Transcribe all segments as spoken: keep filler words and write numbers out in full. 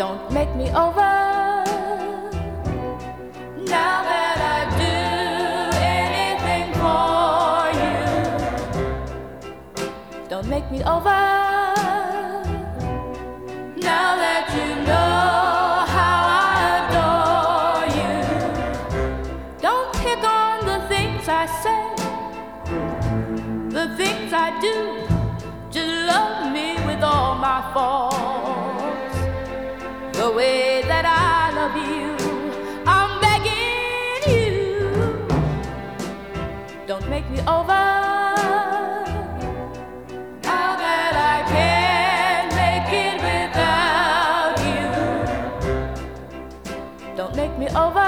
Don't make me over. Now that I do anything for you, don't make me over. Now that you know how I adore you, don't pick on the things I say, the things I do. Just love me with all my faults, the way that I love you. I'm begging you, don't make me over. Now that I can't make it without you, don't make me over.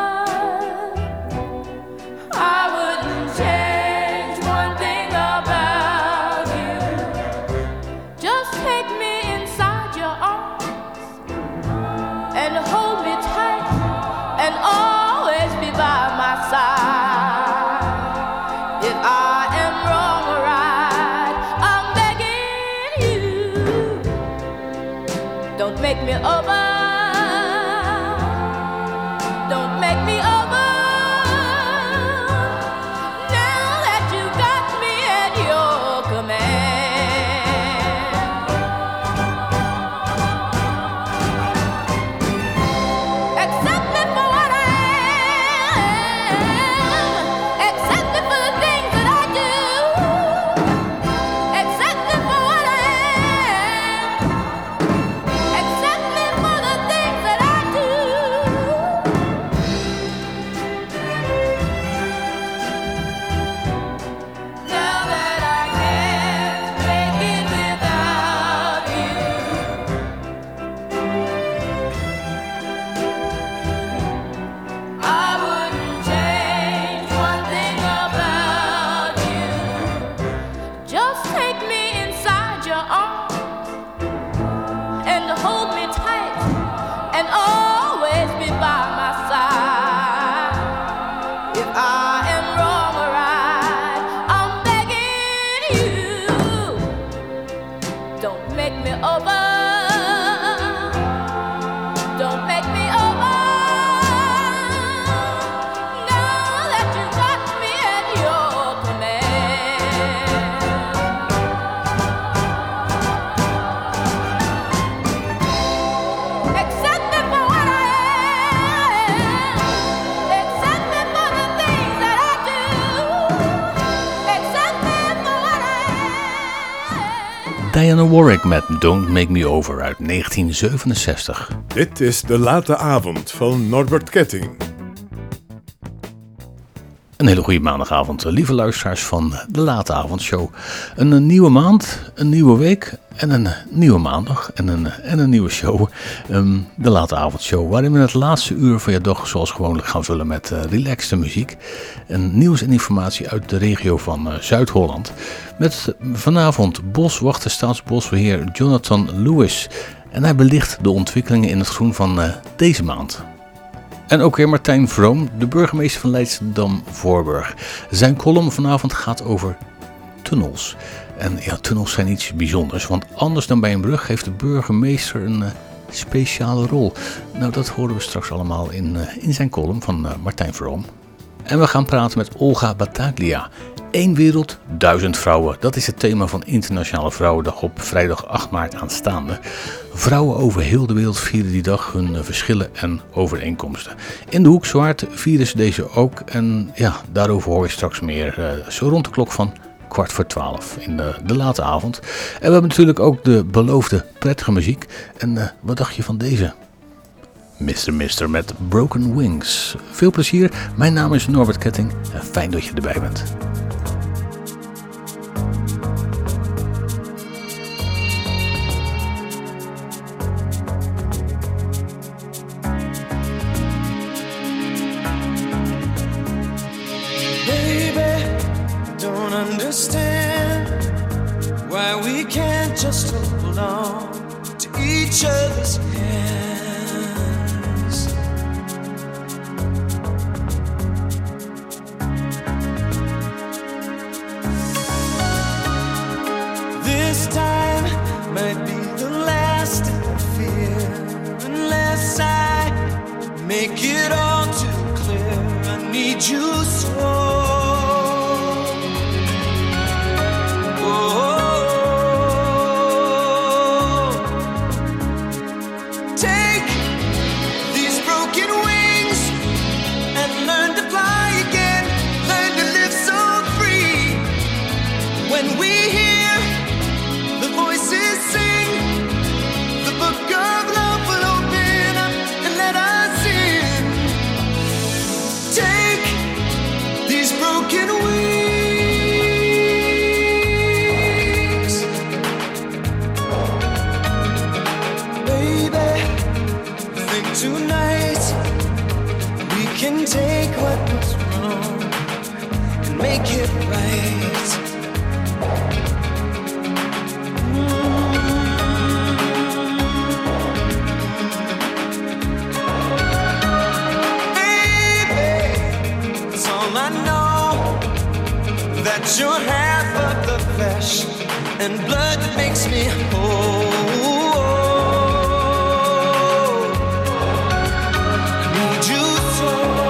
I wouldn't change one thing about you. Just take me inside your arms and hold me tight and always be by my side. If I am wrong or right, I'm begging you, don't make me over. Don't make me over. Now that you got me at your command. Accept me for what I am. Accept me for the things that I do. Accept me for what I am. Accept me for the things that I do. Now that I can't make it without you, I wouldn't change one thing about you. Just take me inside your arms and hold me tight and always be by my side. If I am wrong or right, I'm begging you, don't make me over. Don't make me over. Now that you got me at your command. Accept me for what I am. Accept me for the things that I do. Accept me for what I am. Diana Warwick met Don't Make Me Over uit negentien zevenenzestig. Dit is De Late Avond van Norbert Ketting. Een hele goede maandagavond, lieve luisteraars van De Late Avondshow. Een, een nieuwe maand, een nieuwe week en een nieuwe maandag en een, en een nieuwe show. Um, de Late Avondshow, waarin we het laatste uur van je dag zoals gewoonlijk gaan vullen met uh, relaxte muziek. En nieuws en informatie uit de regio van uh, Zuid-Holland. Met vanavond boswachter staatsbosbeheer Jonathan Lewis. En hij belicht de ontwikkelingen in het groen van uh, deze maand. En ook weer Martijn Vroom, de burgemeester van Leidschendam-Voorburg. Zijn column vanavond gaat over tunnels. En ja, tunnels zijn iets bijzonders, want anders dan bij een brug heeft de burgemeester een uh, speciale rol. Nou, dat horen we straks allemaal in, uh, in zijn column van uh, Martijn Vroom. En we gaan praten met Olga Battaglia. Eén wereld, duizend vrouwen. Dat is het thema van Internationale Vrouwendag op vrijdag acht maart aanstaande. Vrouwen over heel de wereld vieren die dag hun uh, verschillen en overeenkomsten. In de Hoek Zwaard vieren ze deze ook. En ja, daarover hoor je straks meer. Uh, zo rond de klok van kwart voor twaalf in de, de late avond. En we hebben natuurlijk ook de beloofde prettige muziek. En uh, wat dacht je van deze? mister Mister met Broken Wings. Veel plezier. Mijn naam is Norbert Ketting. En fijn dat je erbij bent. Understand why we can't just hold on to each other's hands. This time might be the last, I fear, and make it all too clear. I need you so. Oh, take these broken wings and learn to fly again. Learn to live so free. When we hear the voices sing, the book of love will open up and let us in. Take these broken wings, baby. Think tonight we can take what was wrong and make it right. That you're half of the flesh and blood that makes me whole. I need you so.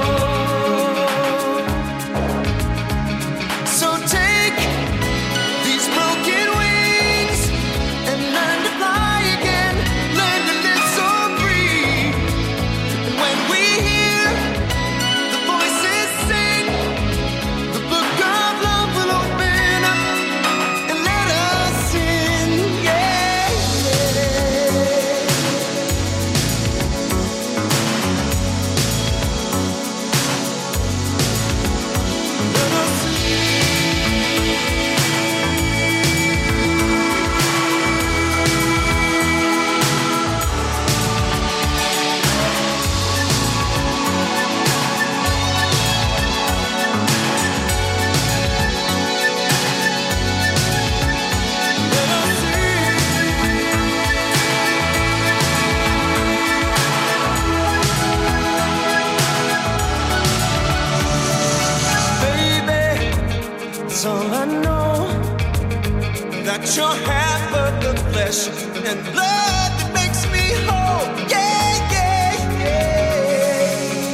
So take these broken wings and learn to fly again. Learn to live so free. And when we hear the voices sing, the book of love will open up and let us in. Yeah, yeah. Let us all I know, that you're half of the flesh and blood that makes me whole. Yeah, yeah, yeah.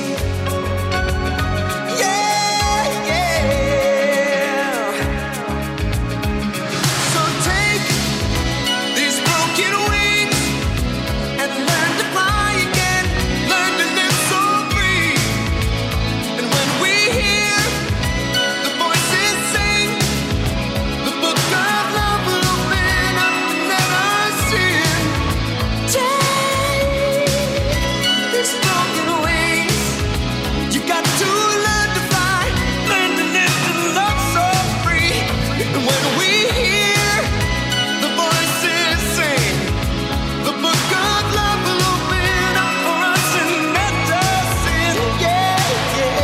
Yeah, yeah. So take these broken wings and learn to fly again. Learn to live so free. And when we hear the voices sing, the book of love will open up and let us in. Take these broken wings. You got to learn to fly, learn to live and love so free. And when we hear the voices sing, the book of love will open up for us and let us in. Yeah, yeah.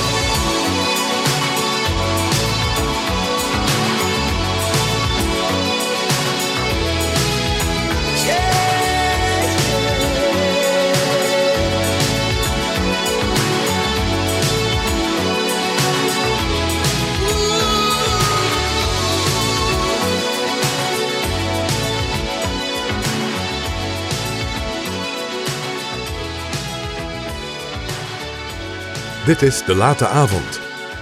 Dit is De Late Avond.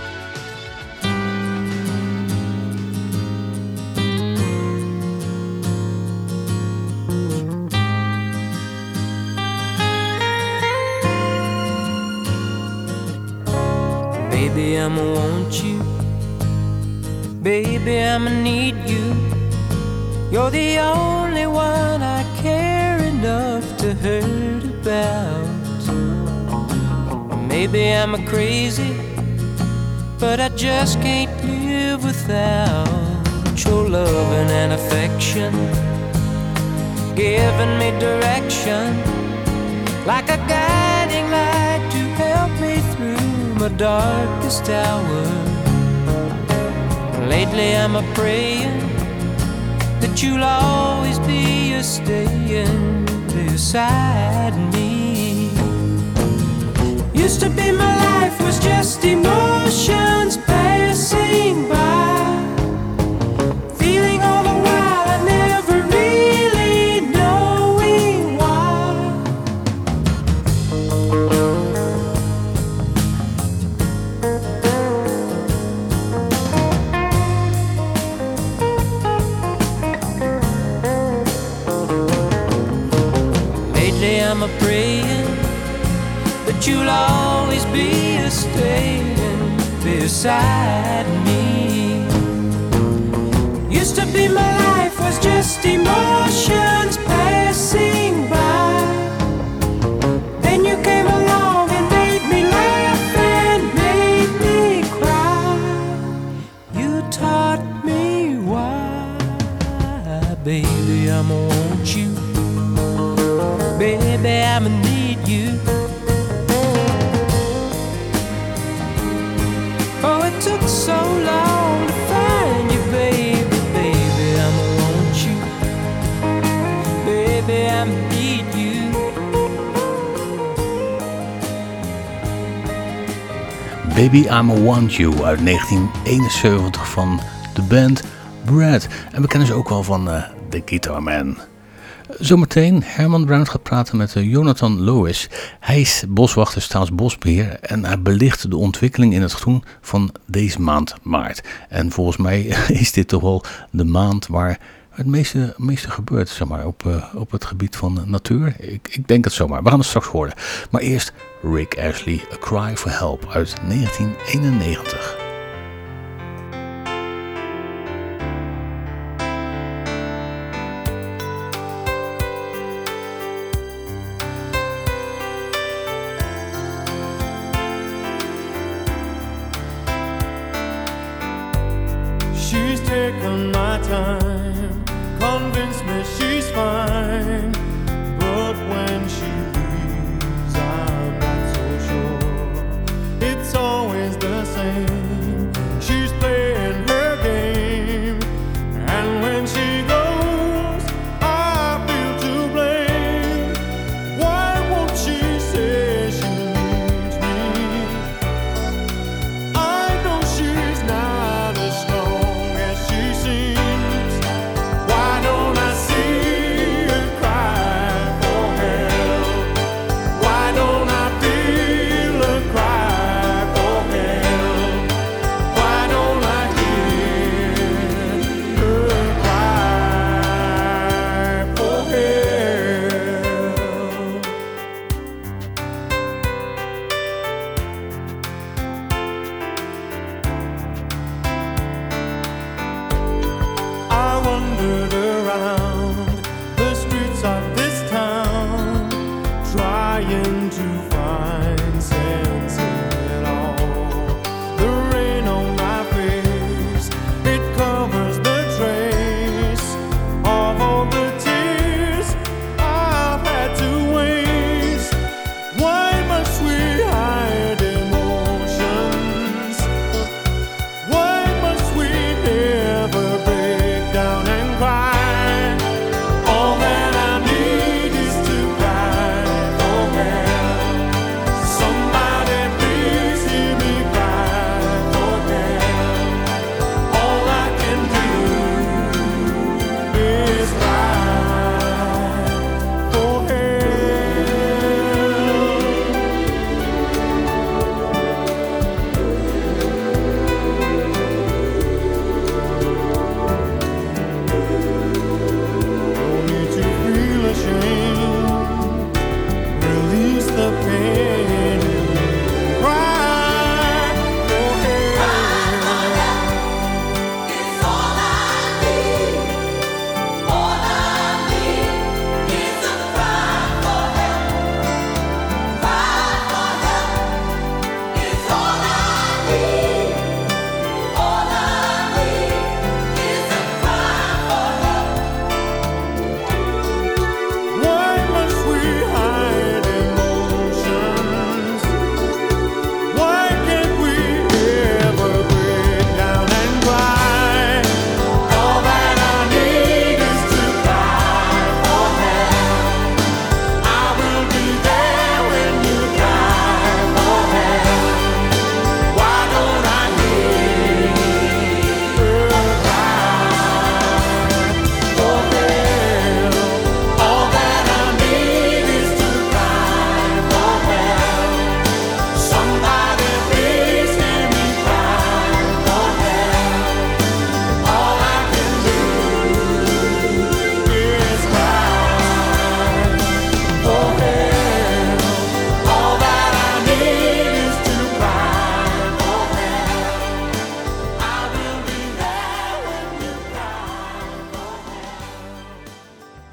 Baby, I'ma want you. Baby, I'ma need you. You're the only one I care enough to hurt about. Maybe I'm a crazy, but I just can't live without your loving and affection, giving me direction, like a guiding light to help me through my darkest hour. Lately I'm a praying that you'll always be a staying beside me. Used to be my life was just emotions passing by, feeling all the while I never really knowing why. I'm a praying that you'll always be a staying beside me. Used to be my life was just emotions passing by. Then you came along and made me laugh and made me cry. You taught me why, baby, I'ma want you. Baby, I'ma need you. Oh, it took so long to find you, baby, baby, I'ma want you. Baby, I'ma need you. Baby, I'ma Want You uit negentien eenenzeventig van de band Brad. En we kennen ze ook wel van uh, The Guitar Man. Zometeen, Herman Brown gaat praten met uh, Jonathan Lewis. Hij is boswachter Staatsbosbeheer en hij belicht de ontwikkeling in het groen van deze maand maart. En volgens mij is dit toch wel de maand waar het meeste, meeste gebeurt, zeg maar, op, uh, op het gebied van natuur. Ik, ik denk het zomaar. We gaan het straks horen. Maar eerst Rick Astley, A Cry for Help uit negentien eenennegentig. She's taken my time, convinced me she's fine, but when she leaves I'm not so sure. It's always the same,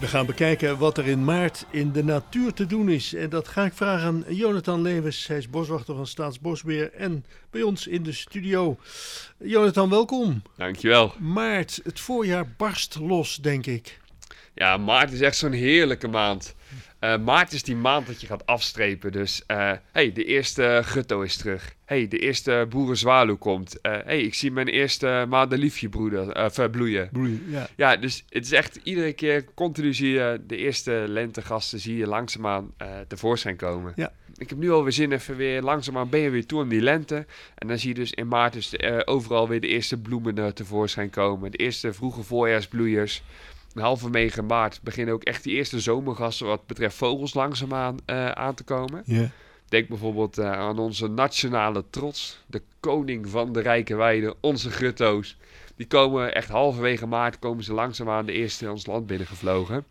We gaan bekijken wat er in maart in de natuur te doen is. En dat ga ik vragen aan Jonathan Lewes. Hij is boswachter van Staatsbosbeheer en bij ons in de studio. Jonathan, welkom. Dankjewel. Maart, het voorjaar barst los, denk ik. Ja, maart is echt zo'n heerlijke maand. Uh, maart is die maand dat je gaat afstrepen. Dus, uh, hey, de eerste gutto is terug. Hey, de eerste boerenzwaluw komt. Uh, hey, ik zie mijn eerste madeliefje broeden, uh, verbloeien. Bloeien, ja. Ja, dus het is echt iedere keer continu zie je de eerste lentegasten zie je langzaamaan uh, tevoorschijn komen. Ja. Ik heb nu alweer zin even weer langzaamaan ben je weer toe aan die lente. En dan zie je dus in maart dus uh, overal weer de eerste bloemen uh, tevoorschijn komen. De eerste vroege voorjaarsbloeiers. En halverwege maart beginnen ook echt die eerste zomergassen wat betreft vogels langzaamaan uh, aan te komen. Ja. Denk bijvoorbeeld uh, aan onze nationale trots, de koning van de rijke weide, onze grutto's. Die komen echt halverwege maart komen ze langzaamaan de eerste in ons land binnengevlogen.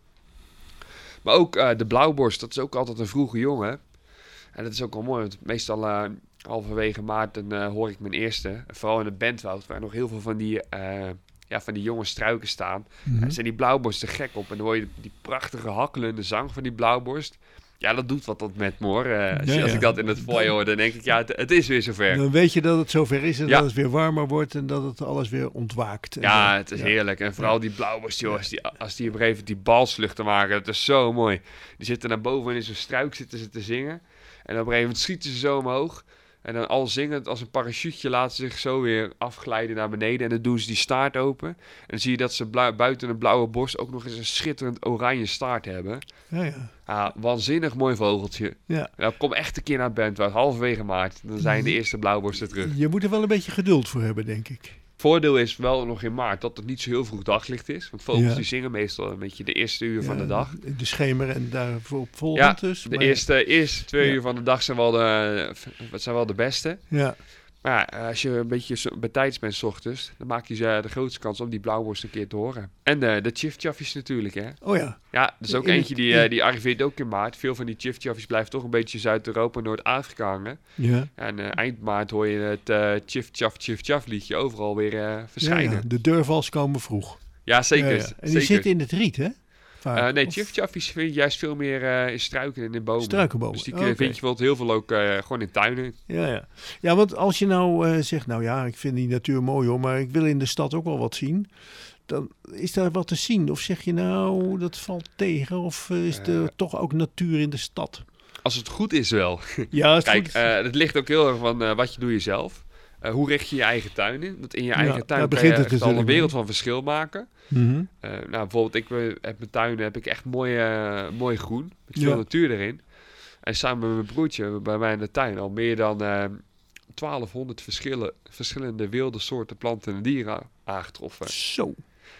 Maar ook uh, de blauwborst, dat is ook altijd een vroege jongen. En dat is ook wel mooi, want meestal uh, halverwege maart dan, uh, hoor ik mijn eerste. Vooral in het Bentwoud, waar nog heel veel van die... Uh, Ja, van die jonge struiken staan. Mm-hmm. En zijn die blauwborsten gek op. En dan hoor je die prachtige hakkelende zang van die blauwborst. Ja, dat doet wat dat met me hoor. Uh, als, Ja, ja. als ik dat in het foyer hoor, dan denk ik, ja, het, het is weer zover. Dan weet je dat het zover is en Ja. dat het weer warmer wordt en dat het alles weer ontwaakt. En Ja, zo. het is Ja. heerlijk. En vooral die blauwborst, joh, als die, als die op een gegeven moment die balsluchten maken, dat is zo mooi. Die zitten naar boven en in zo'n struik zitten ze te zingen. En op een gegeven moment schieten ze zo omhoog. En dan al zingend als een parachutje laten ze zich zo weer afglijden naar beneden. En dan doen ze die staart open. En dan zie je dat ze blauw, buiten een blauwe borst ook nog eens een schitterend oranje staart hebben. Ja, ja. Ah, waanzinnig mooi vogeltje. Ja. Nou, kom echt een keer naar het Bentwoud, halverwege maart. Dan zijn de eerste blauwborsten terug. Je moet er wel een beetje geduld voor hebben, denk ik. Voordeel is wel nog in maart dat het niet zo heel vroeg daglicht is. Want vogels Ja. die zingen meestal een beetje de eerste uur van Ja, de dag. De schemer en daarvoor Ja, volgend dus. de maar- eerste, eerste twee Ja. uur van de dag zijn wel de, zijn wel de beste. Ja, Maar ja, als je een beetje zo- betijds bent 's ochtends, dan maak je ze de grootste kans om die blauwborst een keer te horen. En de, de chiffchaffjes natuurlijk, hè. oh ja. Ja, dat is ook In het- eentje die, eh, die arriveert ook in maart. Veel van die chiffchaffjes blijven toch een beetje Zuid-Europa en Noord-Afrika hangen. Ja. En eh, eind maart hoor je het eh chiff-chaff, chiff-chaff liedje overal weer eh, Ja, verschijnen. ja. Ja, De deurvals komen vroeg. zeker. Ja, ja. En die zeker. zitten in het riet, hè? Vaak. Eh, nee, Of chiffchaffjes vind je juist veel meer eh, in struiken en in bomen. Struikenbomen. Dus die Oh, kun je- oké. vind je bijvoorbeeld heel veel ook eh, gewoon in tuinen. Ja, ja. Ja, want als je nou eh, zegt, nou ja, ik vind die natuur mooi hoor, maar ik wil in de stad ook wel wat zien. Dan is daar wat te zien. Of zeg je nou, dat valt tegen? Of eh, is er toch ook natuur in de stad? Als het goed is wel. Ja, is Kijk, goed. eh, het ligt ook heel erg van eh, wat je doet jezelf. Eh, hoe richt je je eigen tuin in? Want in je Ja, eigen daar tuin kan begint je het echt al een natuurlijk wereld mee. van verschil maken. Mhm. Eh, nou, bijvoorbeeld, ik eh, heb mijn tuin heb ik echt mooi, eh, mooi groen. Met veel Ja. natuur erin. En samen met mijn broertje bij mij in de tuin al meer dan eh twaalfhonderd verschillen, verschillende wilde soorten planten en dieren aangetroffen. Zo.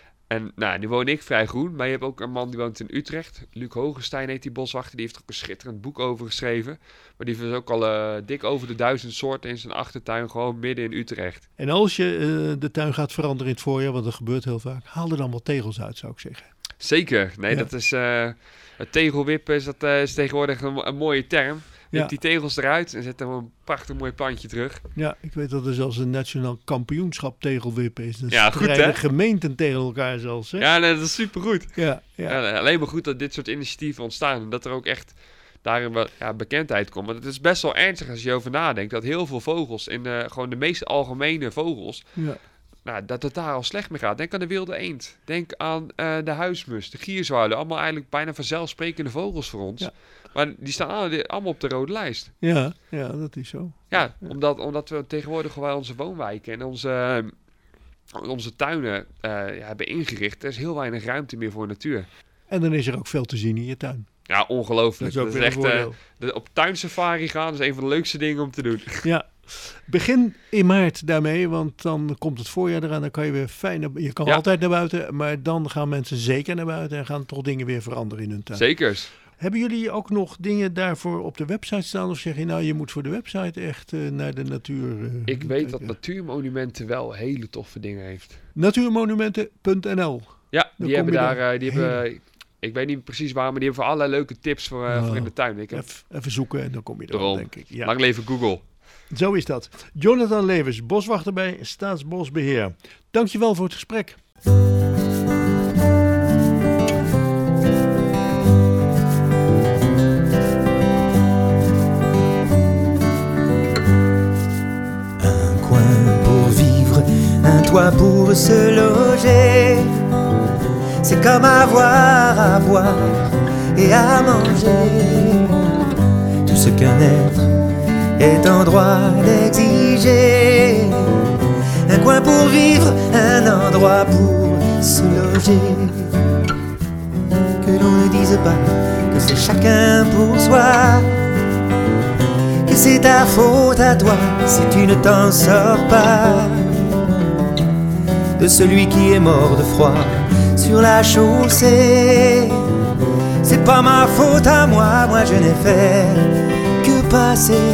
En nou, nu woon ik vrij groen, maar je hebt ook een man die woont in Utrecht. Luc Hogestein heet die boswachter, die heeft er ook een schitterend boek over geschreven. Maar die heeft ook al eh, dik over de duizend soorten in zijn achtertuin, gewoon midden in Utrecht. En als je eh, de tuin gaat veranderen in het voorjaar, want dat gebeurt heel vaak, haal er dan wat tegels uit, zou ik zeggen. Zeker, nee, Ja. dat is, eh, het tegelwippen is, dat, eh, is tegenwoordig een, een mooie term. Je Ja. hebt die tegels eruit en zet er een prachtig mooi plantje terug. Ja, ik weet dat er zelfs een nationaal kampioenschap tegelwippen is. Dan Ja, goed, strijden hè? gemeenten tegen elkaar zelfs. Hè? Ja, nee, dat is supergoed. ja, ja. Ja, alleen maar goed dat dit soort initiatieven ontstaan en dat er ook echt daarin wel ja, bekendheid komt. Want het is best wel ernstig als je over nadenkt dat heel veel vogels, in de, gewoon de meest algemene vogels, ja. nou, dat het daar al slecht mee gaat. Denk aan de wilde eend. Denk aan eh, de huismus, de gierzwaluw. Allemaal eigenlijk bijna vanzelfsprekende vogels voor ons. Ja. Maar die staan alle- allemaal op de rode lijst. Ja, ja, dat is zo. Ja, Omdat, omdat we tegenwoordig gewoon onze woonwijken en onze, eh, onze tuinen eh, ja, hebben ingericht. Er is heel weinig ruimte meer voor natuur. En dan is er ook veel te zien in je tuin. Ja, ongelooflijk. Dat is ook Dat is weer een echt, eh, voordeel. de, op tuinsafari gaan is een van de leukste dingen om te doen. Ja, begin in maart daarmee, want dan komt het voorjaar eraan. Dan kan je weer fijn, naar- je kan Ja. altijd naar buiten, maar dan gaan mensen zeker naar buiten en gaan toch dingen weer veranderen in hun tuin. Zekers. Hebben jullie ook nog dingen daarvoor op de website staan? Of zeg je nou, je moet voor de website echt eh, naar de natuur... eh, Ik weet dat kijken? Natuurmonumenten wel hele toffe dingen heeft. Natuurmonumenten punt n l. Ja, Dan die kom hebben je daar, daar eh, die hele- hebben, ik weet niet precies waar, maar die hebben voor allerlei leuke tips voor, eh, Oh. voor in de tuin. Ik heb, Even, even zoeken en dan kom je er wel, Daarom. denk ik. Ja. Lang leven Google. Zo is dat. Jonathan Lewes, boswachter bij Staatsbosbeheer. Dankjewel voor het gesprek. toit pour se loger, c'est comme avoir à boire et à manger. Tout ce qu'un être est en droit d'exiger. Un coin pour vivre, un endroit pour se loger. Que l'on ne dise pas que c'est chacun pour soi, que c'est ta faute à toi si tu ne t'en sors pas. De celui qui est mort de froid sur la chaussée, c'est pas ma faute à moi, moi je n'ai fait que passer.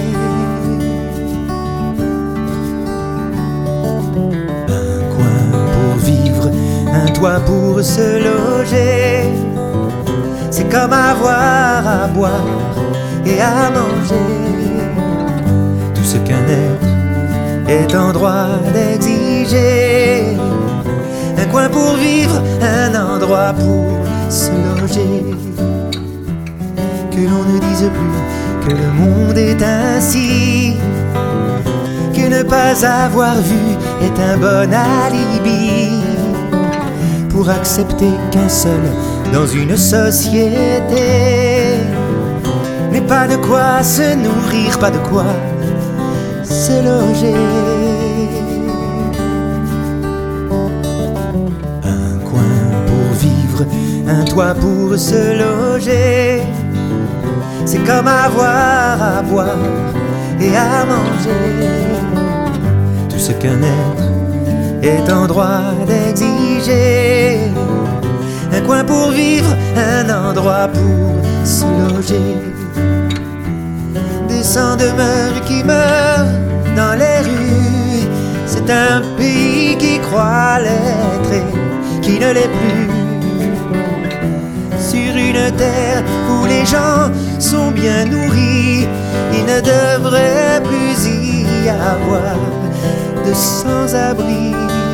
Un coin pour vivre, un toit pour se loger, c'est comme avoir à boire et à manger. Tout ce qu'un être est en droit d'exiger. Un coin pour vivre, un endroit pour se loger. Que l'on ne dise plus que le monde est ainsi, que ne pas avoir vu est un bon alibi pour accepter qu'un seul dans une société n'est pas de quoi se nourrir, pas de quoi se loger. Un coin pour vivre, un toit pour se loger, c'est comme avoir à boire et à manger. Tout ce qu'un être est en droit d'exiger. Un coin pour vivre, un endroit pour se loger. Des sans-demeure qui meurent dans les rues, c'est un pays qui croit l'être et qui ne l'est plus. Sur une terre où les gens sont bien nourris, il ne devrait plus y avoir de sans-abri.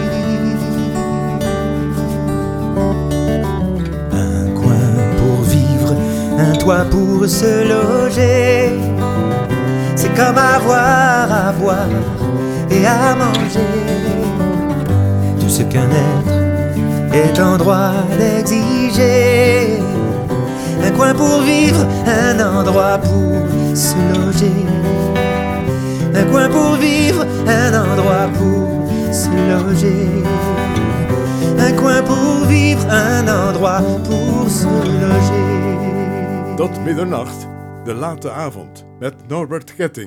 Un coin pour vivre, un toit pour se loger, c'est comme avoir à boire et à manger. Tout ce qu'un être est en droit d'exiger. Un coin pour vivre, un endroit pour se loger. Un coin pour vivre, un endroit pour se loger. Un coin pour vivre, un endroit pour se loger. Tot middernacht, de late avond, met Norbert Ketting.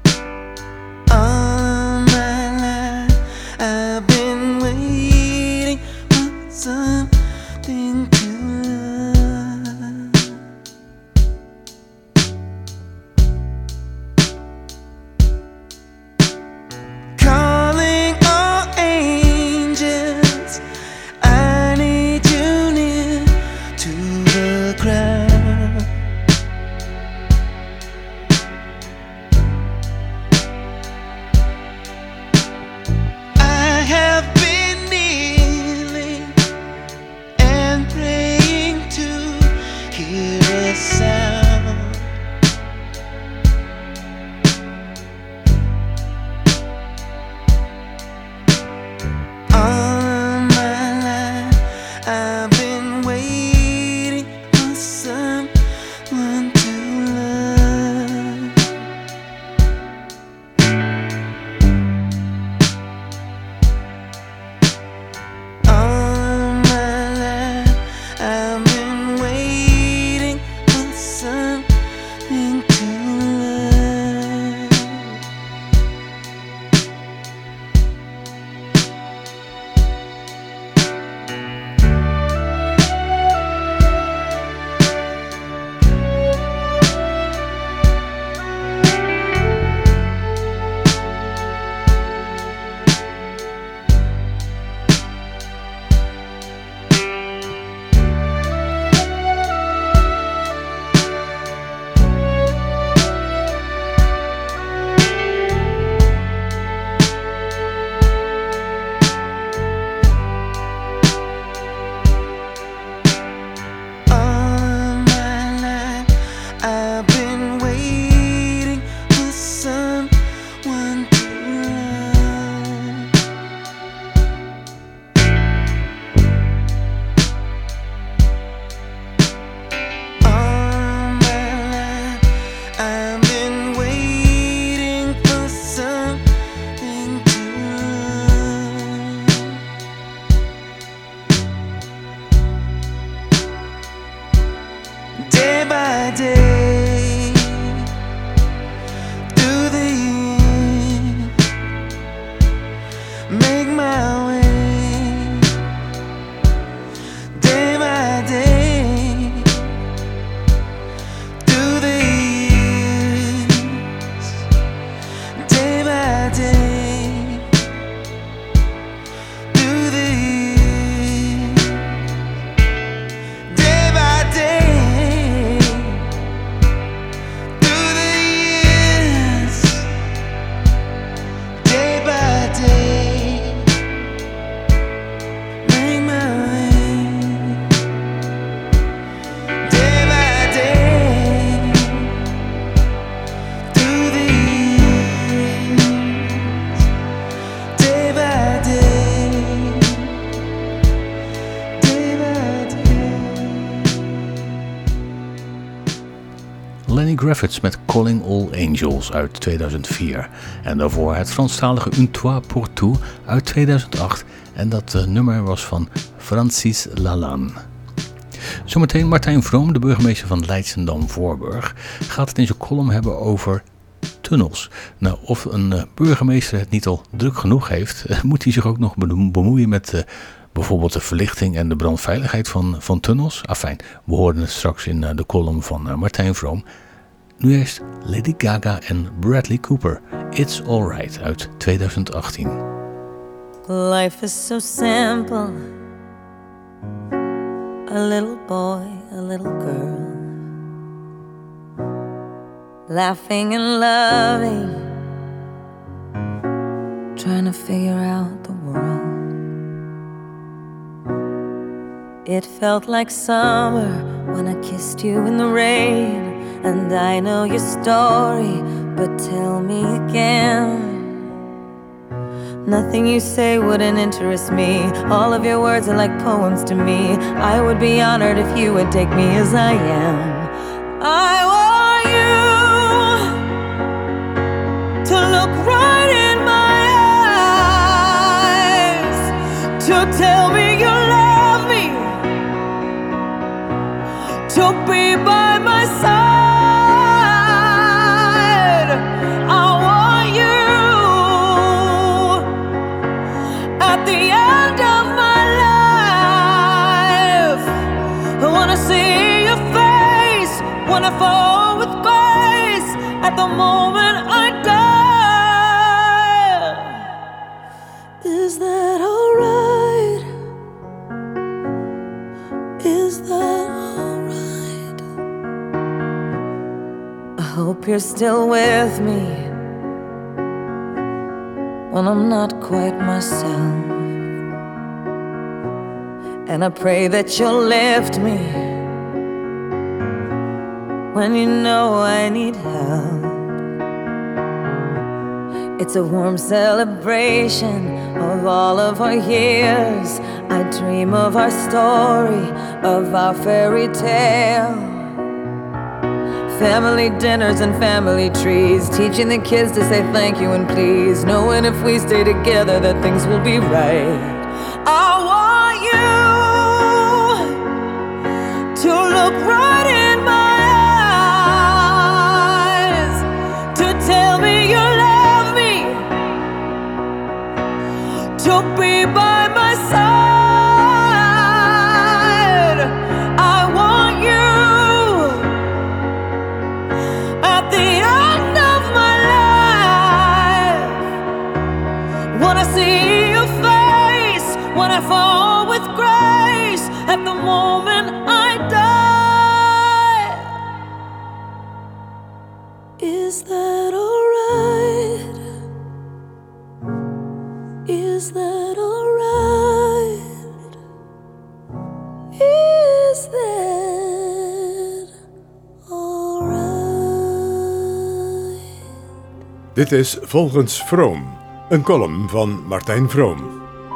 All my life I've been waiting Griffiths met Calling All Angels uit tweeduizend vier. En daarvoor het Franstalige Un Toit pour Tout uit tweeduizend acht. En dat uh, nummer was van Francis Lalanne. Zometeen Martijn Vroom, de burgemeester van Leidschendam-Voorburg, gaat het in zijn column hebben over tunnels. Nou, of een uh, burgemeester het niet al druk genoeg heeft, uh, moet hij zich ook nog bemoeien met uh, bijvoorbeeld de verlichting en de brandveiligheid van, van tunnels. Afijn, we hoorden het straks in uh, de column van uh, Martijn Vroom. Nu eerst Lady Gaga en Bradley Cooper. It's Alright uit tweeduizend achttien. Life is so simple. A little boy, a little girl, laughing and loving, trying to figure out the world. It felt like summer when I kissed you in the rain. And I know your story, but tell me again. Nothing you say wouldn't interest me. All of your words are like poems to me. I would be honored if you would take me as I am. I want you to look right in my eyes, to tell me you love me, to be by my side. Wanna fall with grace at the moment I die. Is that alright? Is that alright? I hope you're still with me when I'm not quite myself. And I pray that you'll lift me when you know I need help. It's a warm celebration of all of our years. I dream of our story, of our fairy tale. Family dinners and family trees, teaching the kids to say thank you and please, knowing if we stay together that things will be right. I want you to look right in my to be by my side. I want you at the end of my life. Wanna see your face when I fall with grace at the moment I die. Is that alright? Is that alright? Is that alright? Dit is Volgens Vroom, een column van Martijn Vroom.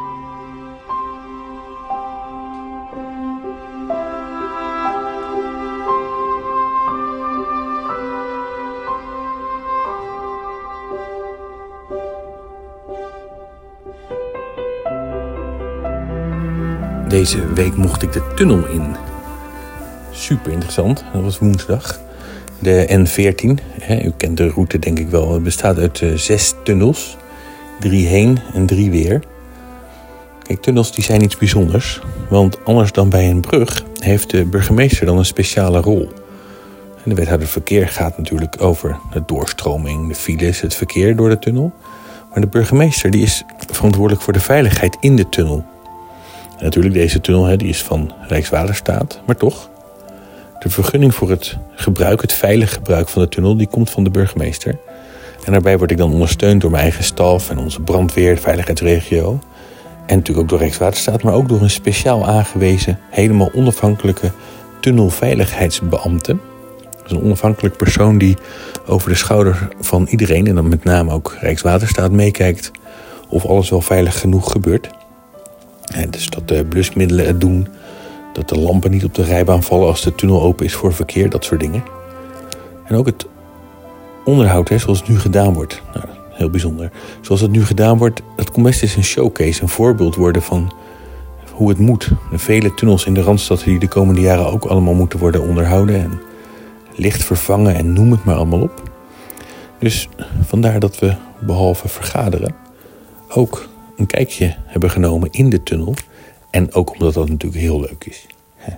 Deze week mocht ik de tunnel in. Super interessant, dat was woensdag. De N veertien, hè, u kent de route denk ik wel. Het bestaat uit uh, zes tunnels. Drie heen en drie weer. Kijk, tunnels die zijn iets bijzonders. Want anders dan bij een brug heeft de burgemeester dan een speciale rol. En de wethouder verkeer gaat natuurlijk over de doorstroming, de files, het verkeer door de tunnel. Maar de burgemeester die is verantwoordelijk voor de veiligheid in de tunnel. En natuurlijk, deze tunnel hè, die is van Rijkswaterstaat, maar toch. De vergunning voor het gebruik, het veilig gebruik van de tunnel, die komt van de burgemeester. En daarbij word ik dan ondersteund door mijn eigen staf en onze brandweer, de veiligheidsregio. En natuurlijk ook door Rijkswaterstaat, maar ook door een speciaal aangewezen, helemaal onafhankelijke tunnelveiligheidsbeambte. Dat is een onafhankelijk persoon die over de schouder van iedereen, en dan met name ook Rijkswaterstaat, meekijkt of alles wel veilig genoeg gebeurt. En dus dat de blusmiddelen het doen, dat de lampen niet op de rijbaan vallen als de tunnel open is voor verkeer, dat soort dingen. En ook het onderhoud, hè, zoals het nu gedaan wordt. Nou, heel bijzonder. Zoals het nu gedaan wordt, het kon best eens een showcase, een voorbeeld worden van hoe het moet. De vele tunnels in de Randstad die de komende jaren ook allemaal moeten worden onderhouden en licht vervangen en noem het maar allemaal op. Dus vandaar dat we, behalve vergaderen, ook een kijkje hebben genomen in de tunnel. En ook omdat dat natuurlijk heel leuk is. Hè.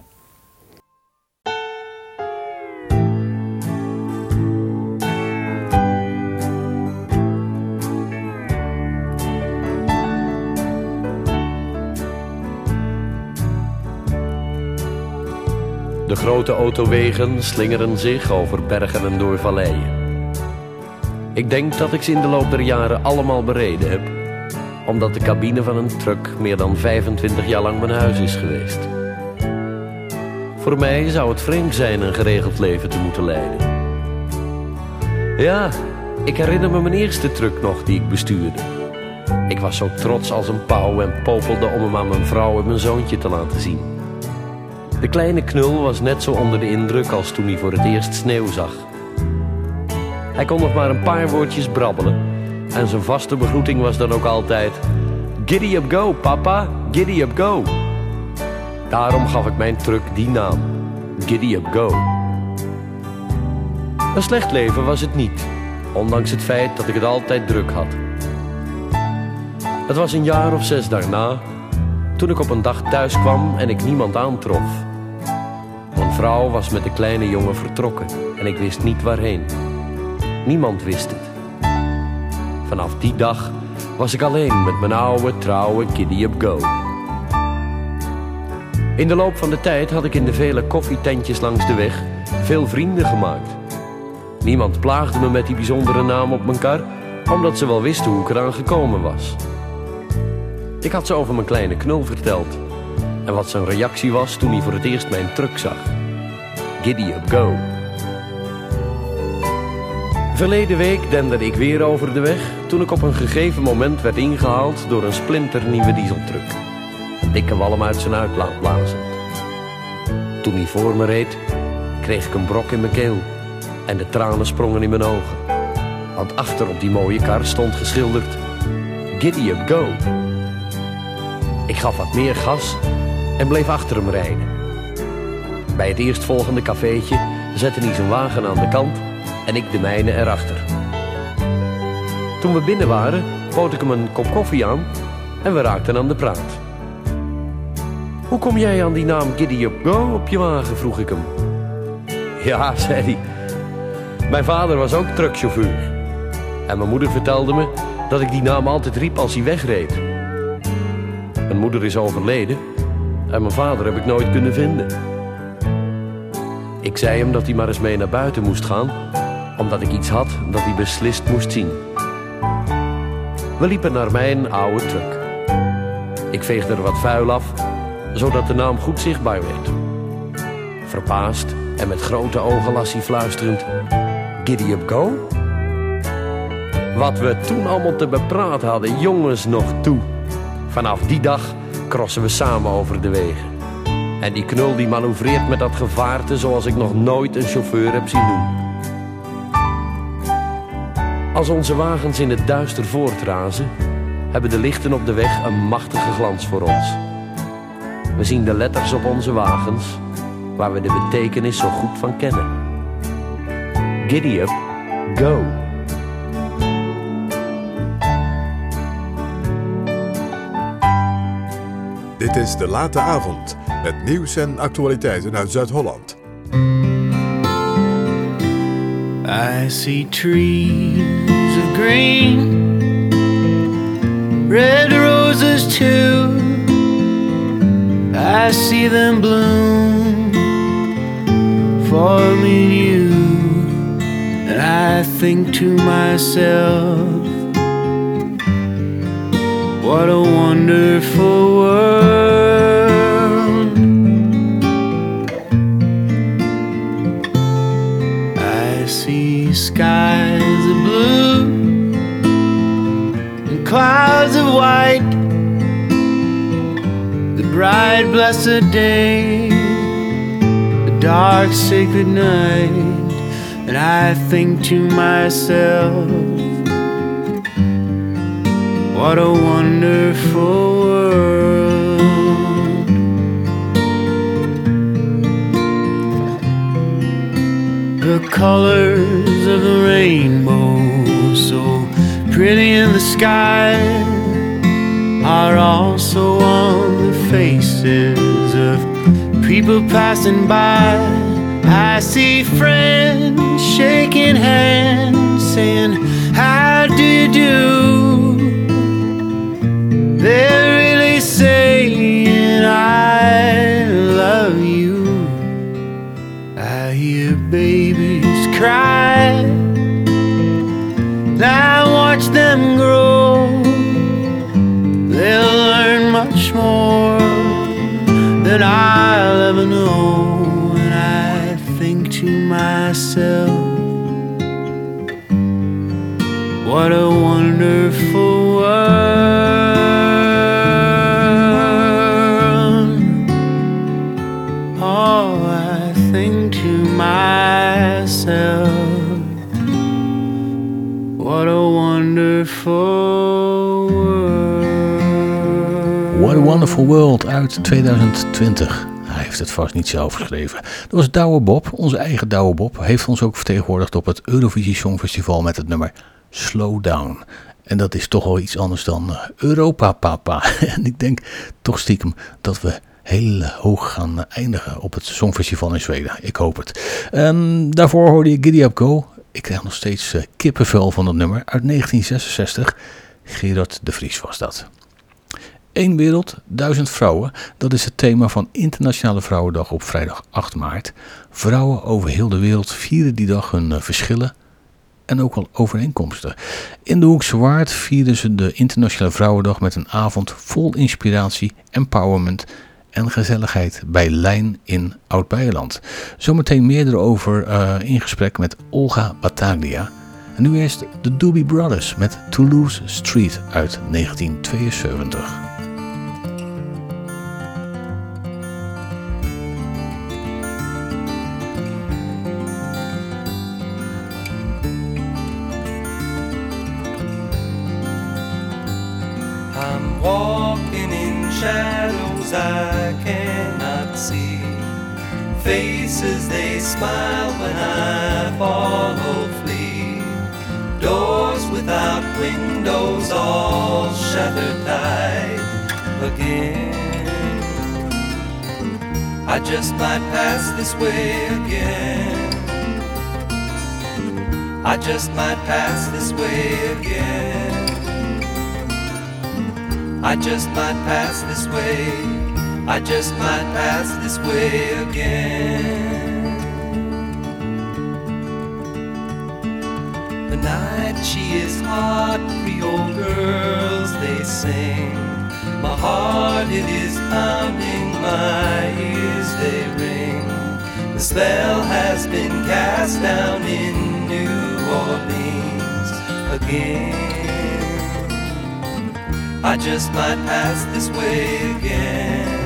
De grote autowegen slingeren zich over bergen en door valleien. Ik denk dat ik ze in de loop der jaren allemaal bereden heb, omdat de cabine van een truck meer dan vijfentwintig jaar lang mijn huis is geweest. Voor mij zou het vreemd zijn een geregeld leven te moeten leiden. Ja, ik herinner me mijn eerste truck nog die ik bestuurde. Ik was zo trots als een pauw en popelde om hem aan mijn vrouw en mijn zoontje te laten zien. De kleine knul was net zo onder de indruk als toen hij voor het eerst sneeuw zag. Hij kon nog maar een paar woordjes brabbelen en zijn vaste begroeting was dan ook altijd: Giddy up go, papa, giddy up go. Daarom gaf ik mijn truck die naam, Giddy up go. Een slecht leven was het niet, ondanks het feit dat ik het altijd druk had. Het was een jaar of zes daarna, toen ik op een dag thuis kwam en ik niemand aantrof. Mijn vrouw was met de kleine jongen vertrokken en ik wist niet waarheen. Niemand wist het. Vanaf die dag was ik alleen met mijn oude, trouwe Giddy up go. In de loop van de tijd had ik in de vele koffietentjes langs de weg veel vrienden gemaakt. Niemand plaagde me met die bijzondere naam op mijn kar, omdat ze wel wisten hoe ik eraan gekomen was. Ik had ze over mijn kleine knul verteld en wat zijn reactie was toen hij voor het eerst mijn truck zag. Giddy up go. Verleden week denderde ik weer over de weg toen ik op een gegeven moment werd ingehaald door een splinternieuwe dieseltruck. Een dikke walm uit zijn uitlaat blazend. Toen hij voor me reed, kreeg ik een brok in mijn keel en de tranen sprongen in mijn ogen. Want achter op die mooie kar stond geschilderd Giddy up go. Ik gaf wat meer gas en bleef achter hem rijden. Bij het eerstvolgende cafeetje zette hij zijn wagen aan de kant en ik de mijne erachter. Toen we binnen waren, bood ik hem een kop koffie aan en we raakten aan de praat. Hoe kom jij aan die naam Giddy up go op je wagen, vroeg ik hem. Ja, zei hij. Mijn vader was ook truckchauffeur. En mijn moeder vertelde me dat ik die naam altijd riep als hij wegreed. Mijn moeder is overleden en mijn vader heb ik nooit kunnen vinden. Ik zei hem dat hij maar eens mee naar buiten moest gaan, omdat ik iets had dat hij beslist moest zien. We liepen naar mijn oude truck. Ik veegde er wat vuil af, zodat de naam goed zichtbaar werd. Verbaasd en met grote ogen las hij fluisterend: Giddy up go? Wat we toen allemaal te bepraat hadden, jongens nog toe. Vanaf die dag crossen we samen over de wegen. En die knul die manoeuvreert met dat gevaarte zoals ik nog nooit een chauffeur heb zien doen. Als onze wagens in het duister voortrazen, hebben de lichten op de weg een machtige glans voor ons. We zien de letters op onze wagens, waar we de betekenis zo goed van kennen. Giddy up, go. Dit is De Late Avond, met nieuws en actualiteiten uit Zuid-Holland. I see trees of green, red roses too. I see them bloom for me and you, and I think to myself, what a wonderful world. I see skies of blue and clouds of white, the bright blessed day, the dark sacred night, and I think to myself, what a wonderful world. The colors of the rainbow, so pretty in the sky, are also on the faces of people passing by. I see friends shaking hands, saying, how do you do? They're really saying, I love you. I hear babies cry, and I watch them grow. They'll learn much more than I'll ever know. And I think to myself, what a wonderful world. Oh, I think to myself, what a wonderful world. What a Wonderful World uit tweeduizend twintig. Hij heeft het vast niet zelf geschreven. Dat was Douwe Bob, onze eigen Douwe Bob. Heeft ons ook vertegenwoordigd op het Eurovisie Songfestival met het nummer Slow Down. En dat is toch wel iets anders dan Europa Papa. En ik denk toch stiekem dat we heel hoog gaan eindigen op het Songfestival in Zweden. Ik hoop het. Um, daarvoor hoorde je Giddy Up Go. Ik krijg nog steeds uh, kippenvel van het nummer uit negentien zesenzestig. Gerard de Vries was dat. Eén wereld, duizend vrouwen. Dat is het thema van Internationale Vrouwendag op vrijdag acht maart. Vrouwen over heel de wereld vieren die dag hun uh, verschillen en ook al overeenkomsten. In de Hoekse Waard vieren ze de Internationale Vrouwendag met een avond vol inspiratie, empowerment en gezelligheid bij Lijn in Oud-Beijerland. Zometeen meer erover uh, in gesprek met Olga Battaglia. En nu eerst de Doobie Brothers met Toulouse Street uit negentien tweeënzeventig. I'm walking in shadows I cannot see. Faces they smile when I follow flee. Doors without windows all shattered tight again. I just might pass this way again. I just might pass this way again. I just might pass this way. I just might pass this way again. The night she is hot, Creole girls they sing. My heart it is pounding, my ears they ring. The spell has been cast down in New Orleans again. I just might pass this way again.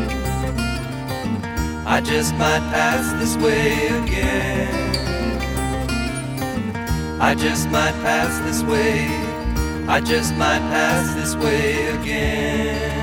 I just might pass this way again. I just might pass this way. I just might pass this way again.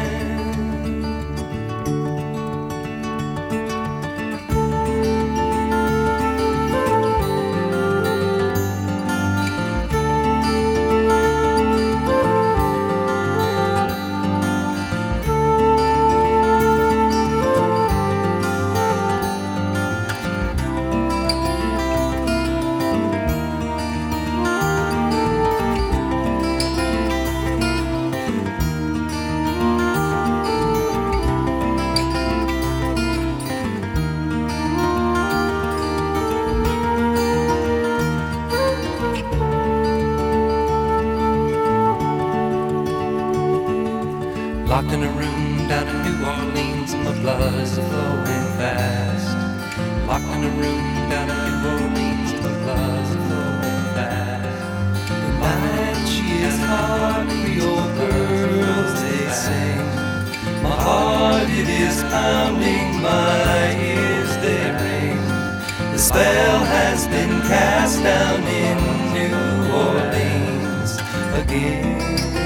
Locked in a room down in New Orleans and my blood is flowing fast. Locked in a room down in New Orleans and my blood is flowing fast. The night she is hot, Creole girls they sing. My heart it is pounding, my ears they ring. The spell has been cast down in New Orleans again.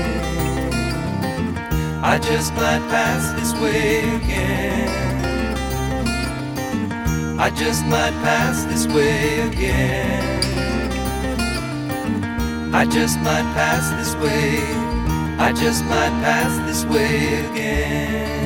I just might pass this way again. I just might pass this way again. I just might pass this way. I just might pass this way again.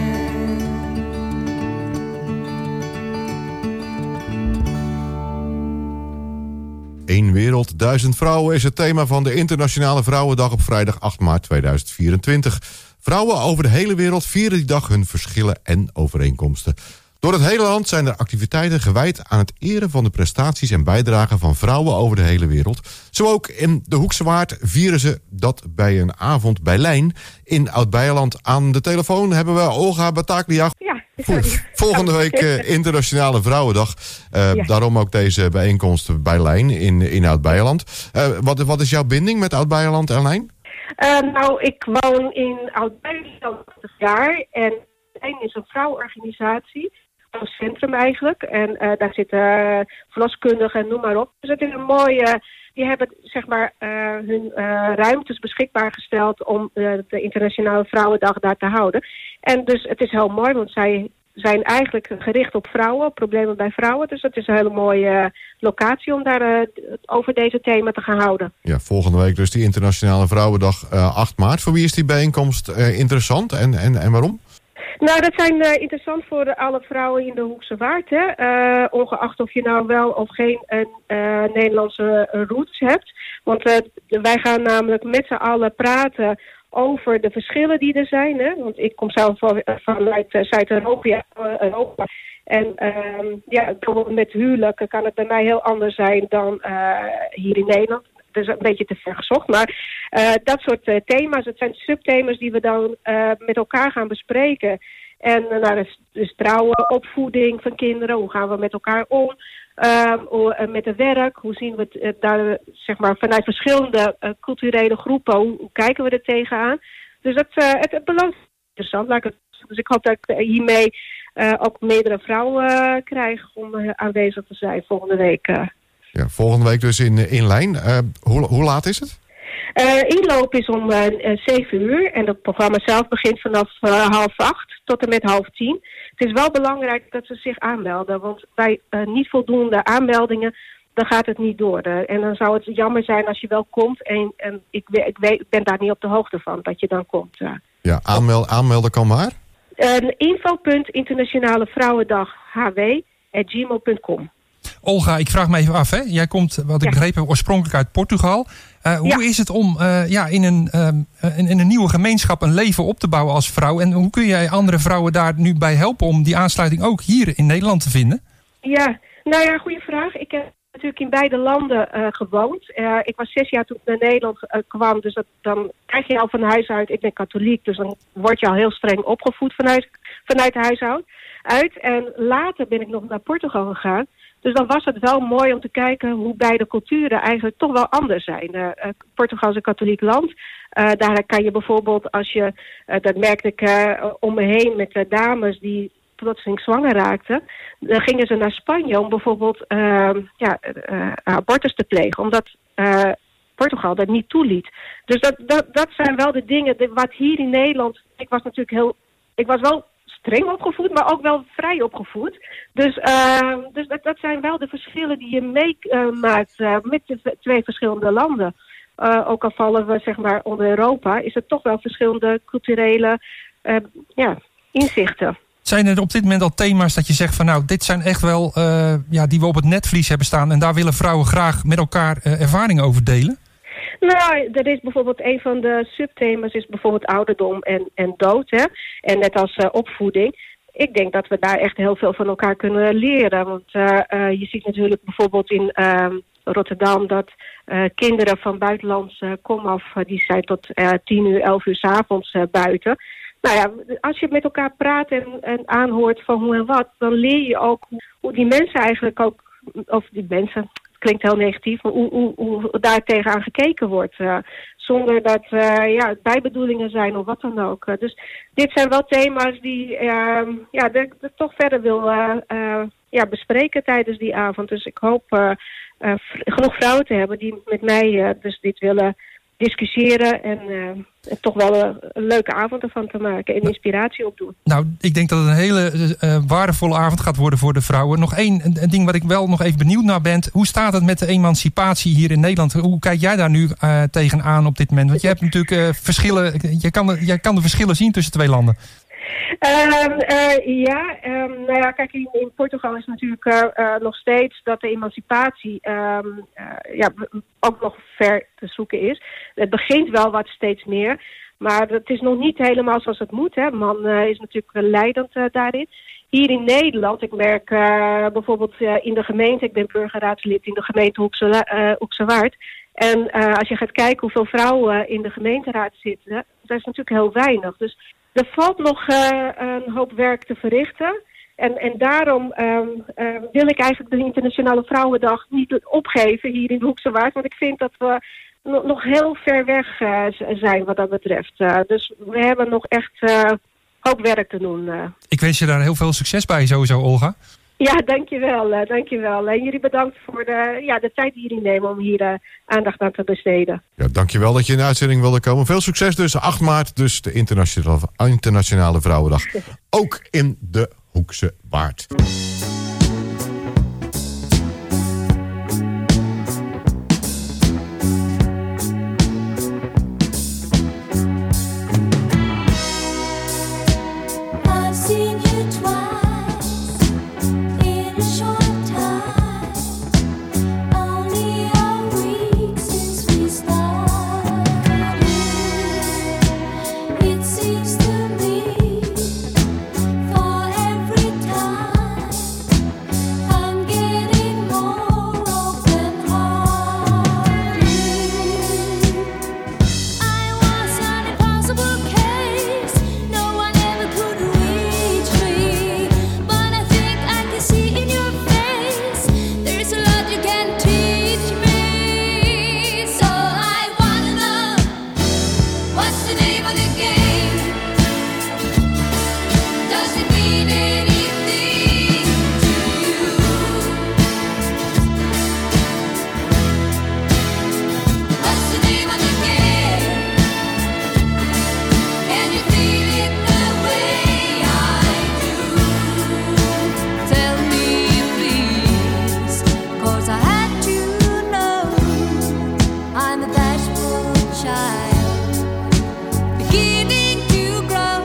Eén wereld, duizend vrouwen is het thema van de Internationale Vrouwendag op vrijdag acht maart tweeduizend vierentwintig. Vrouwen over de hele wereld vieren die dag hun verschillen en overeenkomsten. Door het hele land zijn er activiteiten gewijd aan het eren van de prestaties en bijdragen van vrouwen over de hele wereld. Zo ook in de Hoekse Waard vieren ze dat bij een avond bij Lijn in Oud-Beijerland. Aan de telefoon hebben we Olga Bataglia. Ja, Volgende week uh, Internationale Vrouwendag. Uh, ja. Daarom ook deze bijeenkomst bij Lijn in, in Oud-Beijerland. Uh, wat, wat is jouw binding met Oud-Beijerland en Lijn? Uh, nou, ik woon in Oud-Beijerland twintig jaar en Lijn is een vrouwenorganisatie. Een centrum eigenlijk. En uh, daar zitten uh, verloskundigen en noem maar op. Dus het is een mooie... Die hebben zeg maar uh, hun uh, ruimtes beschikbaar gesteld om uh, de Internationale Vrouwendag daar te houden. En dus het is heel mooi, want zij zijn eigenlijk gericht op vrouwen, op problemen bij vrouwen. Dus het is een hele mooie uh, locatie om daar uh, over deze thema te gaan houden. Ja, volgende week dus die Internationale Vrouwendag uh, acht maart. Voor wie is die bijeenkomst uh, interessant en, en, en waarom? Nou, dat zijn uh, interessant voor de, alle vrouwen in de Hoekse Waard. Hè? Uh, ongeacht of je nou wel of geen uh, uh, Nederlandse uh, roots hebt. Want uh, wij gaan namelijk met z'n allen praten over de verschillen die er zijn. Hè? Want ik kom zelf van, vanuit uh, Zuid-Europa. Uh, Europa. En uh, ja, bijvoorbeeld met huwelijken kan het bij mij heel anders zijn dan uh, hier in Nederland. Dat is een beetje te ver gezocht, maar uh, dat soort uh, thema's, het zijn subthema's die we dan uh, met elkaar gaan bespreken. En uh, nou, dus, dus trouwen, opvoeding van kinderen, hoe gaan we met elkaar om? Uh, hoe, uh, met het werk, hoe zien we het uh, daar, zeg maar, vanuit verschillende uh, culturele groepen, hoe, hoe kijken we er tegenaan? Dus dat, uh, het, het belandt interessant. Laat ik het, dus ik hoop dat ik uh, hiermee uh, ook meerdere vrouwen uh, krijg om uh, aanwezig te zijn volgende week. Uh. Ja, volgende week dus in, in Lijn. Uh, hoe, hoe laat is het? Uh, inloop is om uh, zeven uur en het programma zelf begint vanaf uh, half acht tot en met half tien. Het is wel belangrijk dat ze zich aanmelden, want bij uh, niet voldoende aanmeldingen, dan gaat het niet door. Uh, en dan zou het jammer zijn als je wel komt en, en ik, ik, weet, ik ben daar niet op de hoogte van dat je dan komt. Uh. Ja, aanmel, aanmelden kan waar? Uh, info punt internationale vrouwendag h w at gmail punt com. Olga, ik vraag me even af. Hè? Jij komt, wat ik ja. begrepen heb, oorspronkelijk uit Portugal. Uh, hoe ja. is het om uh, ja, in, een, um, in, in een nieuwe gemeenschap een leven op te bouwen als vrouw? En hoe kun jij andere vrouwen daar nu bij helpen om die aansluiting ook hier in Nederland te vinden? Ja, nou ja, goede vraag. Ik heb natuurlijk in beide landen uh, gewoond. Uh, ik was zes jaar toen ik naar Nederland uh, kwam. Dus dat, dan krijg je al van huis uit. Ik ben katholiek, dus dan word je al heel streng opgevoed vanuit, vanuit huis uit. En later ben ik nog naar Portugal gegaan. Dus dan was het wel mooi om te kijken hoe beide culturen eigenlijk toch wel anders zijn. Uh, uh, Portugal is een katholiek land. Uh, daar kan je bijvoorbeeld, als je, uh, dat merkte ik uh, om me heen met uh, dames die plotseling zwanger raakten. Dan gingen ze naar Spanje om bijvoorbeeld uh, ja, uh, abortus te plegen. Omdat uh, Portugal dat niet toeliet. Dus dat, dat, dat zijn wel de dingen de, wat hier in Nederland... Ik was natuurlijk heel... Ik was wel streng opgevoed, maar ook wel vrij opgevoed. Dus, uh, dus dat, dat zijn wel de verschillen die je meemaakt uh, met de twee verschillende landen. Uh, ook al vallen we zeg maar onder Europa, is het toch wel verschillende culturele uh, ja, inzichten. Zijn er op dit moment al thema's dat je zegt van nou, dit zijn echt wel uh, ja, die we op het netvlies hebben staan en daar willen vrouwen graag met elkaar uh, ervaring over delen? Nou, er is bijvoorbeeld een van de subthema's is bijvoorbeeld ouderdom en, en dood. Hè? En net als uh, opvoeding. Ik denk dat we daar echt heel veel van elkaar kunnen leren. Want uh, uh, je ziet natuurlijk bijvoorbeeld in uh, Rotterdam dat uh, kinderen van buitenlands uh, komaf, uh, die zijn tot uh, tien uur, elf uur 's avonds uh, buiten. Nou ja, als je met elkaar praat en, en aanhoort van hoe en wat, dan leer je ook hoe, hoe die mensen eigenlijk ook, of die mensen... klinkt heel negatief, maar hoe, hoe, hoe daar tegenaan gekeken wordt. Uh, zonder dat uh, ja, het bijbedoelingen zijn of wat dan ook. Uh, dus dit zijn wel thema's die uh, ja, de, de toch verder wil uh, uh, ja, bespreken tijdens die avond. Dus ik hoop uh, uh, v- genoeg vrouwen te hebben die met mij uh, dus dit willen discussiëren en, uh, en toch wel een, een leuke avond ervan te maken en inspiratie opdoen. Nou, ik denk dat het een hele uh, waardevolle avond gaat worden voor de vrouwen. Nog één een, een ding waar ik wel nog even benieuwd naar ben. Hoe staat het met de emancipatie hier in Nederland? Hoe kijk jij daar nu uh, tegenaan op dit moment? Want je hebt natuurlijk uh, verschillen. Je kan, de, je kan de verschillen zien tussen twee landen. Um, uh, ja, um, nou ja, kijk, in, in Portugal is natuurlijk uh, uh, nog steeds dat de emancipatie um, uh, ja, ook nog ver te zoeken is. Het begint wel wat steeds meer, maar het is nog niet helemaal zoals het moet. Hè. Man uh, is natuurlijk uh, leidend uh, daarin. Hier in Nederland, ik merk uh, bijvoorbeeld uh, in de gemeente, ik ben burgerraadslid in de gemeente Hoekse, uh, Hoekse Waard. En uh, als je gaat kijken hoeveel vrouwen in de gemeenteraad zitten, dat is natuurlijk heel weinig. Dus er valt nog uh, een hoop werk te verrichten. En, en daarom um, uh, wil ik eigenlijk de Internationale Vrouwendag niet opgeven hier in de Hoekse Waard. Want ik vind dat we no- nog heel ver weg uh, zijn wat dat betreft. Uh, dus we hebben nog echt uh, hoop werk te doen. Uh. Ik wens je daar heel veel succes bij sowieso, Olga. Ja, dankjewel. Uh, dankjewel. En jullie bedankt voor de, ja, de tijd die jullie nemen om hier uh, aandacht aan te besteden. Ja, dankjewel dat je in de uitzending wilde komen. Veel succes dus. acht maart, dus de Internationale, Internationale Vrouwendag. Ook in de Hoekse Waard. I've seen you twice in a short time, only a week since we started. It seems to me for every time I'm getting more open-hearted. I was an impossible case, no one ever could reach me, but I think I can see in your face there's a lot you can teach me. So I wanna know, what's the name of the game? Does it mean anything to you? What's the name of the game? Can you feel it the way I do? Tell me please, 'cause I had to know. I'm a bashful child, beginning to grow.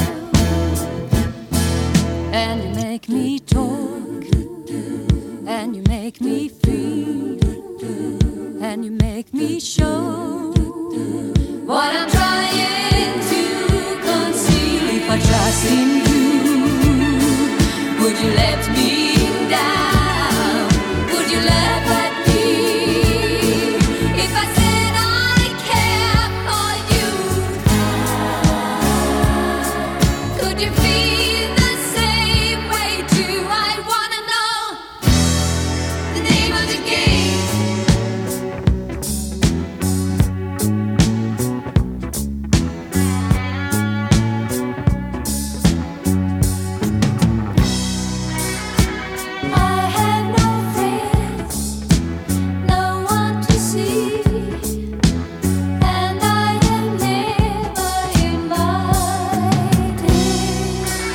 And you make me talk, and you make me feel, and you make me show what I'm trying to conceal. If I trust in you, would you let me down? Would you laugh at me if I said I care for you? Could you feel the same way too? I wanna know the name of the game. I have no friends, no one to see, and I am never invited.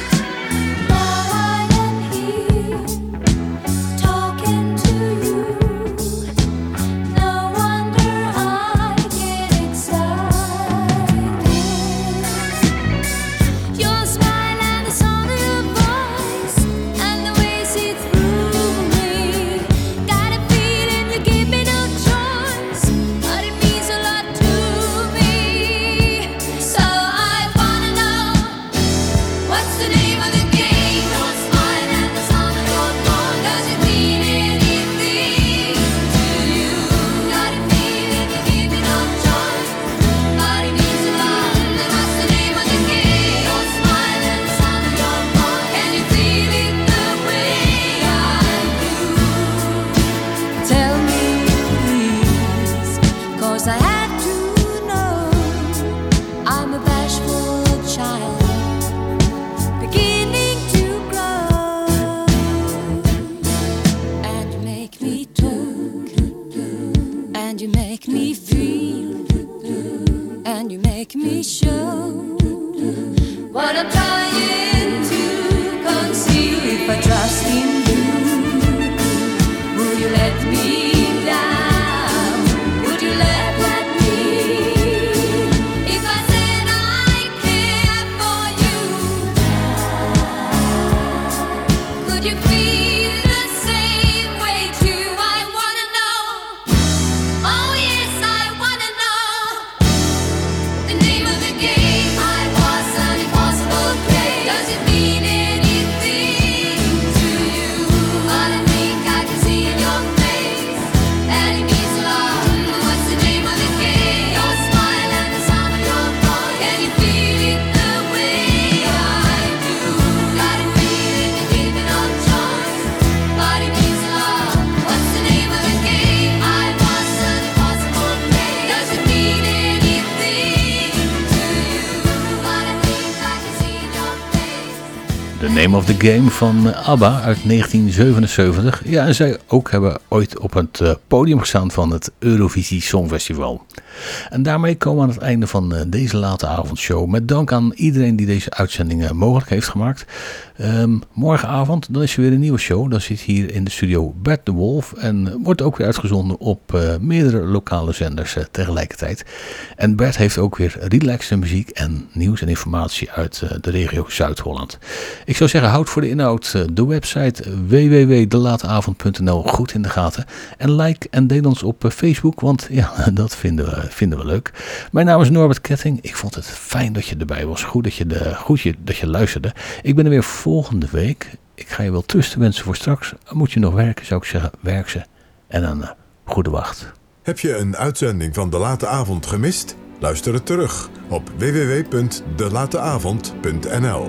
The Name of the Game van ABBA uit negentien zevenenzeventig. Ja, en zij ook hebben ooit op het uh, podium gestaan van het Eurovisie Songfestival. En daarmee komen we aan het einde van uh, deze late avondshow. Met dank aan iedereen die deze uitzending uh, mogelijk heeft gemaakt. Um, morgenavond dan is er weer een nieuwe show. Dan zit hier in de studio Bert de Wolf. En uh, wordt ook weer uitgezonden op uh, meerdere lokale zenders uh, tegelijkertijd. En Bert heeft ook weer relaxte muziek en nieuws en informatie uit uh, de regio Zuid-Holland. Ik zou zeggen, houd voor de inhoud uh, de website w w w punt de lateavond punt n l goed in de gaten. En like en deel ons op uh, Facebook, want ja, dat vinden we, vinden we leuk. Mijn naam is Norbert Ketting. Ik vond het fijn dat je erbij was. Goed dat je, de, goed je, dat je luisterde. Ik ben er weer volgende week. Ik ga je wel trusten wensen voor straks. Moet je nog werken, zou ik zeggen, werk ze. En een uh, goede wacht. Heb je een uitzending van De Late Avond gemist? Luister het terug op w w w punt de lateavond punt n l.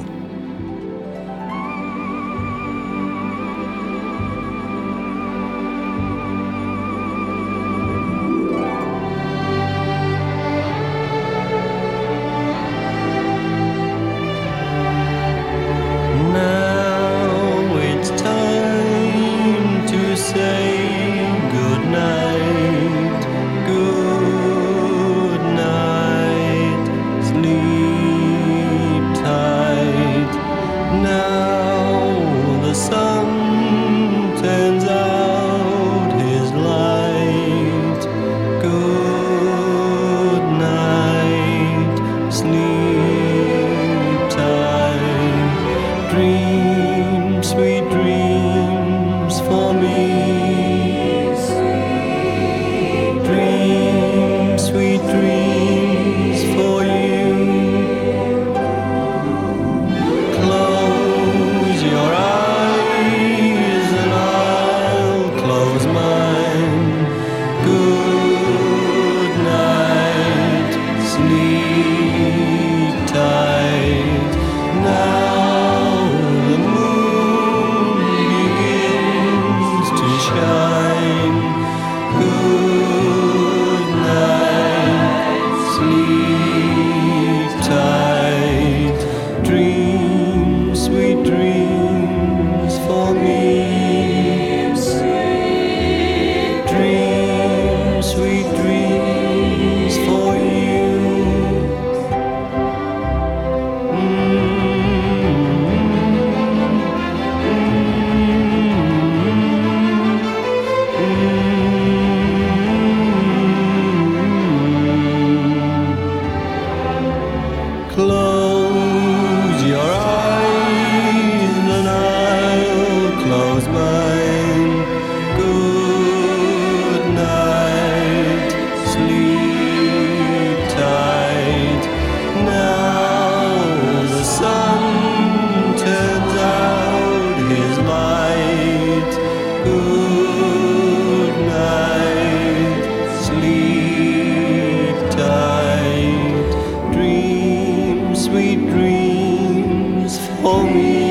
Sweet dreams for me.